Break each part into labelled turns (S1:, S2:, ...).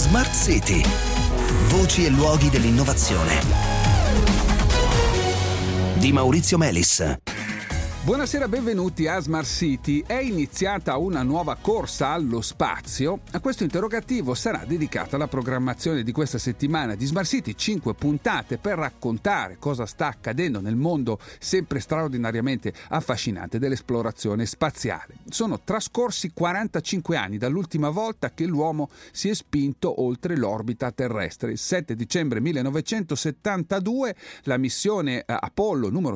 S1: Smart City. Voci e luoghi dell'innovazione. Di Maurizio Melis.
S2: Buonasera, benvenuti a Smart City. È iniziata una nuova corsa allo spazio? A questo interrogativo sarà dedicata la programmazione di questa settimana di Smart City, 5 puntate per raccontare cosa sta accadendo nel mondo sempre straordinariamente affascinante dell'esplorazione spaziale. Sono trascorsi 45 anni dall'ultima volta che l'uomo si è spinto oltre l'orbita terrestre. Il 7 dicembre 1972 la missione Apollo numero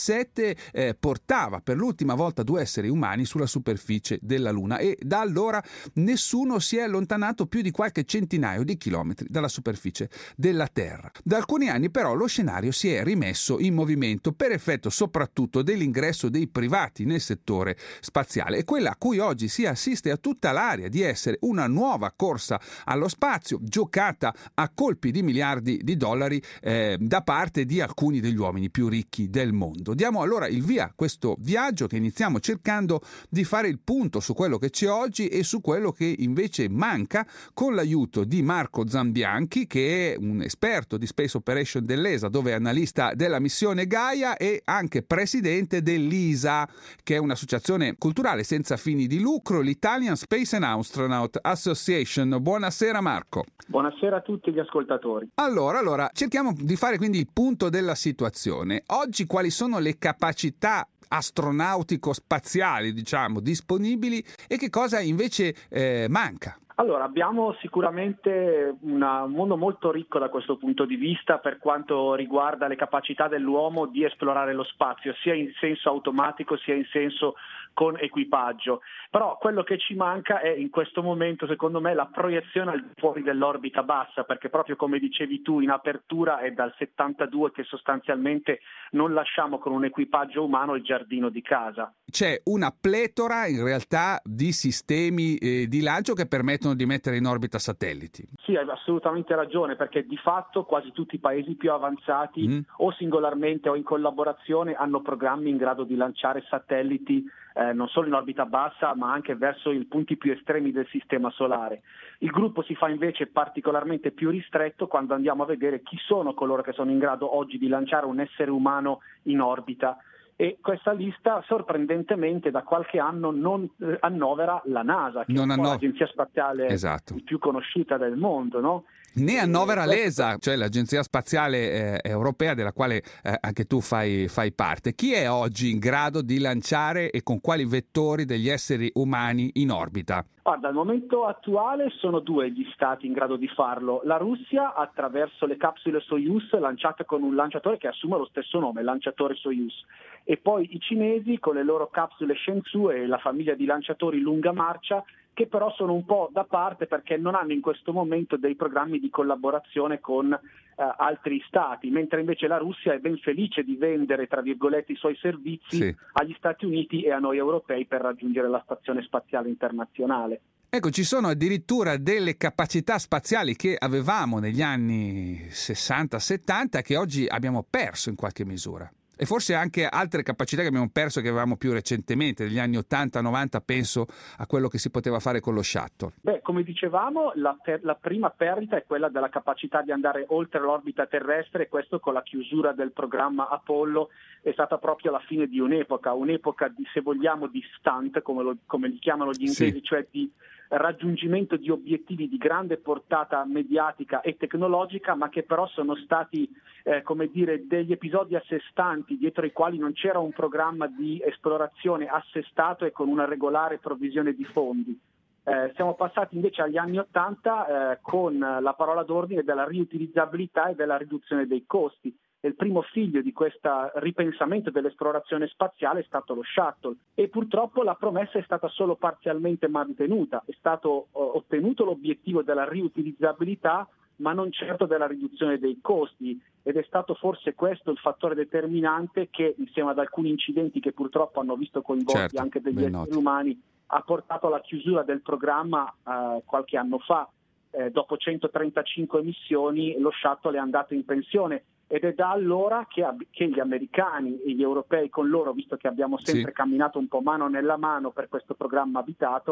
S2: 17 portava per l'ultima volta 2 esseri umani sulla superficie della Luna e da allora nessuno si è allontanato più di qualche centinaio di chilometri dalla superficie della Terra. Da alcuni anni però lo scenario si è rimesso in movimento per effetto soprattutto dell'ingresso dei privati nel settore spaziale e quella a cui oggi si assiste a tutta l'aria di essere una nuova corsa allo spazio giocata a colpi di miliardi di dollari da parte di alcuni degli uomini più ricchi del mondo. Diamo allora il via a questo viaggio che iniziamo cercando di fare il punto su quello che c'è oggi e su quello che invece manca con l'aiuto di Marco Zambianchi, che è un esperto di Space Operation dell'ESA, dove è analista della missione Gaia e anche presidente dell'ISA, che è un'associazione culturale senza fini di lucro, l'Italian Space and Astronaut Association. Buonasera Marco.
S3: Buonasera a tutti gli ascoltatori.
S2: Allora, cerchiamo di fare quindi il punto della situazione. Oggi quali sono le capacità astronautico-spaziali, disponibili e che cosa invece manca?
S3: Allora, abbiamo sicuramente un mondo molto ricco da questo punto di vista per quanto riguarda le capacità dell'uomo di esplorare lo spazio, sia in senso automatico sia in senso con equipaggio. Però quello che ci manca è in questo momento, secondo me, la proiezione al di fuori dell'orbita bassa, perché proprio come dicevi tu, in apertura è dal 72 che sostanzialmente non lasciamo con un equipaggio umano il giardino di casa.
S2: C'è una pletora in realtà di sistemi di lancio che permettono di mettere in orbita satelliti.
S3: Sì, hai assolutamente ragione, perché di fatto quasi tutti i paesi più avanzati o singolarmente o in collaborazione hanno programmi in grado di lanciare satelliti non solo in orbita bassa ma anche verso i punti più estremi del sistema solare. Il gruppo si fa invece particolarmente più ristretto quando andiamo a vedere chi sono coloro che sono in grado oggi di lanciare un essere umano in orbita. E questa lista sorprendentemente da qualche anno non annovera la NASA, che è l'agenzia spaziale più conosciuta del mondo, no?
S2: Ne annovera l'ESA, cioè l'agenzia spaziale europea della quale anche tu fai parte. Chi è oggi in grado di lanciare e con quali vettori degli esseri umani in orbita?
S3: Guarda, al momento attuale sono 2 gli stati in grado di farlo. La Russia attraverso le capsule Soyuz lanciate con un lanciatore che assume lo stesso nome, lanciatore Soyuz. E poi i cinesi con le loro capsule Shenzhou e la famiglia di lanciatori lunga marcia, che però sono un po' da parte perché non hanno in questo momento dei programmi di collaborazione con altri stati, mentre invece la Russia è ben felice di vendere, tra virgolette, i suoi servizi agli Stati Uniti e a noi europei per raggiungere la Stazione Spaziale Internazionale.
S2: Ecco, ci sono addirittura delle capacità spaziali che avevamo negli anni 60-70 che oggi abbiamo perso in qualche misura. E forse anche altre capacità che abbiamo perso che avevamo più recentemente, negli anni 80-90, penso a quello che si poteva fare con lo shuttle.
S3: Come dicevamo, la prima perdita è quella della capacità di andare oltre l'orbita terrestre, e questo con la chiusura del programma Apollo è stata proprio la fine di un'epoca di, se vogliamo, di stunt, come li chiamano gli inglesi, cioè di raggiungimento di obiettivi di grande portata mediatica e tecnologica, ma che però sono stati degli episodi a sé stanti, dietro i quali non c'era un programma di esplorazione assestato e con una regolare provvisione di fondi. Siamo passati invece agli anni '80 con la parola d'ordine della riutilizzabilità e della riduzione dei costi. E il primo figlio di questo ripensamento dell'esplorazione spaziale è stato lo shuttle, e purtroppo la promessa è stata solo parzialmente mantenuta. È stato ottenuto l'obiettivo della riutilizzabilità, ma non certo della riduzione dei costi, ed è stato forse questo il fattore determinante che, insieme ad alcuni incidenti che purtroppo hanno visto coinvolti anche degli esseri umani, ha portato alla chiusura del programma qualche anno fa. Dopo 135 missioni lo shuttle è andato in pensione, ed è da allora che gli americani e gli europei con loro, visto che abbiamo sempre camminato un po' mano nella mano per questo programma abitato,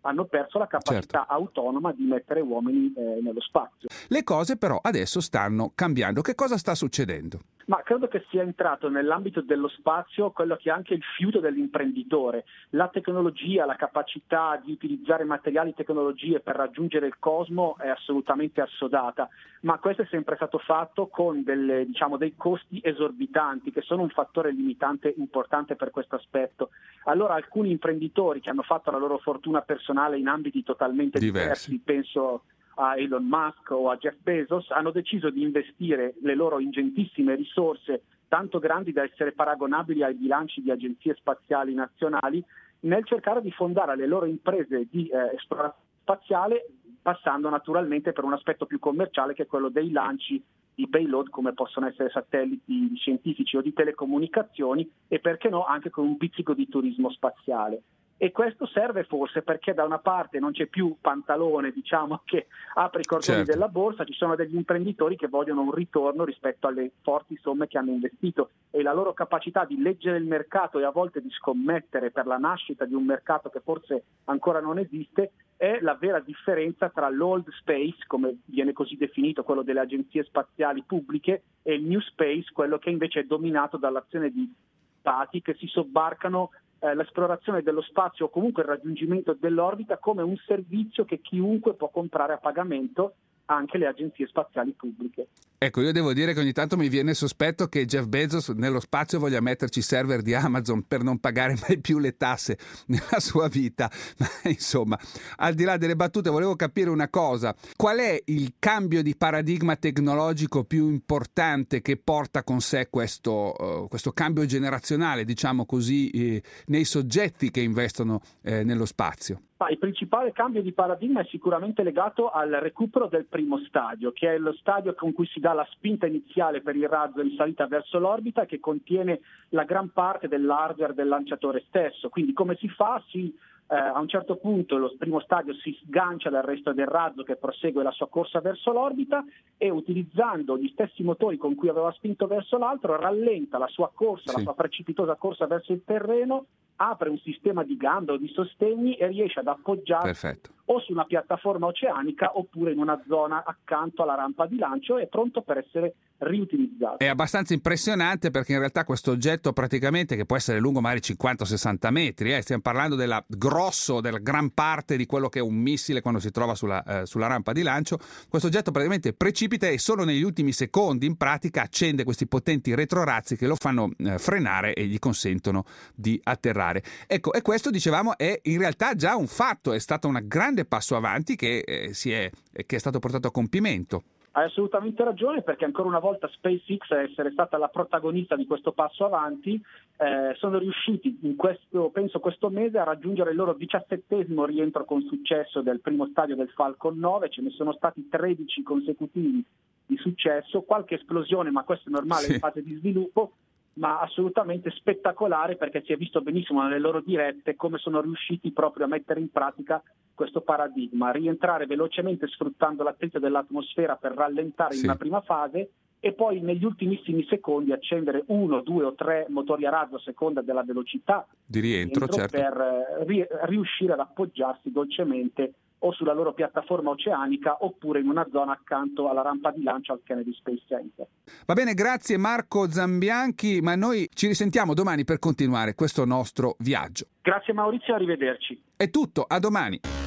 S3: hanno perso la capacità autonoma di mettere uomini nello spazio.
S2: Le cose però adesso stanno cambiando. Che cosa sta succedendo?
S3: Ma credo che sia entrato nell'ambito dello spazio quello che è anche il fiuto dell'imprenditore. La tecnologia, la capacità di utilizzare materiali e tecnologie per raggiungere il cosmo è assolutamente assodata, ma questo è sempre stato fatto con dei costi esorbitanti, che sono un fattore limitante importante per questo aspetto. Allora alcuni imprenditori che hanno fatto la loro fortuna personale in ambiti totalmente diversi, penso a Elon Musk o a Jeff Bezos, hanno deciso di investire le loro ingentissime risorse, tanto grandi da essere paragonabili ai bilanci di agenzie spaziali nazionali, nel cercare di fondare le loro imprese di esplorazione spaziale, passando naturalmente per un aspetto più commerciale, che è quello dei lanci di payload, come possono essere satelliti scientifici o di telecomunicazioni, e perché no anche con un pizzico di turismo spaziale. E questo serve forse perché da una parte non c'è più Pantalone, che apre i cordoni della borsa, ci sono degli imprenditori che vogliono un ritorno rispetto alle forti somme che hanno investito, e la loro capacità di leggere il mercato e a volte di scommettere per la nascita di un mercato che forse ancora non esiste è la vera differenza tra l'old space, come viene così definito, quello delle agenzie spaziali pubbliche, e il new space, quello che invece è dominato dall'azione di stati che si sobbarcano l'esplorazione dello spazio o comunque il raggiungimento dell'orbita come un servizio che chiunque può comprare a pagamento, anche le agenzie spaziali pubbliche.
S2: Ecco, io devo dire che ogni tanto mi viene sospetto che Jeff Bezos nello spazio voglia metterci server di Amazon per non pagare mai più le tasse nella sua vita. Ma insomma, al di là delle battute, volevo capire una cosa: qual è il cambio di paradigma tecnologico più importante che porta con sé questo cambio generazionale, diciamo così, nei soggetti che investono nello spazio?
S3: Il principale cambio di paradigma è sicuramente legato al recupero del primo stadio, che è lo stadio con cui si dà la spinta iniziale per il razzo in salita verso l'orbita, che contiene la gran parte dell'hardware del lanciatore stesso. Quindi come si fa? A un certo punto lo primo stadio si sgancia dal resto del razzo che prosegue la sua corsa verso l'orbita, e utilizzando gli stessi motori con cui aveva spinto verso l'altro rallenta la sua corsa, la sua precipitosa corsa verso il terreno, apre un sistema di gambe o di sostegni e riesce ad appoggiarsi o su una piattaforma oceanica oppure in una zona accanto alla rampa di lancio, e pronto per essere riutilizzato.
S2: È abbastanza impressionante, perché in realtà questo oggetto, praticamente, che può essere lungo magari 50-60 metri, stiamo parlando della gran parte di quello che è un missile quando si trova sulla rampa di lancio. Questo oggetto praticamente precipita e solo negli ultimi secondi in pratica accende questi potenti retrorazzi che lo fanno frenare e gli consentono di atterrare. Ecco, e questo, dicevamo, è in realtà già un fatto, è stato un grande passo avanti che è stato portato a compimento.
S3: Hai assolutamente ragione, perché ancora una volta SpaceX, a essere stata la protagonista di questo passo avanti, sono riusciti penso questo mese a raggiungere il loro 17° rientro con successo del primo stadio del Falcon 9, ce ne sono stati 13 consecutivi di successo, qualche esplosione, ma questo è normale in fase di sviluppo, ma assolutamente spettacolare, perché si è visto benissimo nelle loro dirette come sono riusciti proprio a mettere in pratica questo paradigma, rientrare velocemente sfruttando l'attrito dell'atmosfera per rallentare in una prima fase, e poi negli ultimissimi secondi accendere 1, 2 o 3 motori a razzo a seconda della velocità
S2: di rientro
S3: per riuscire ad appoggiarsi dolcemente o sulla loro piattaforma oceanica oppure in una zona accanto alla rampa di lancio al Kennedy Space Center.
S2: Va bene, grazie Marco Zambianchi, ma noi ci risentiamo domani per continuare questo nostro viaggio.
S3: Grazie Maurizio, arrivederci.
S2: È tutto, a domani.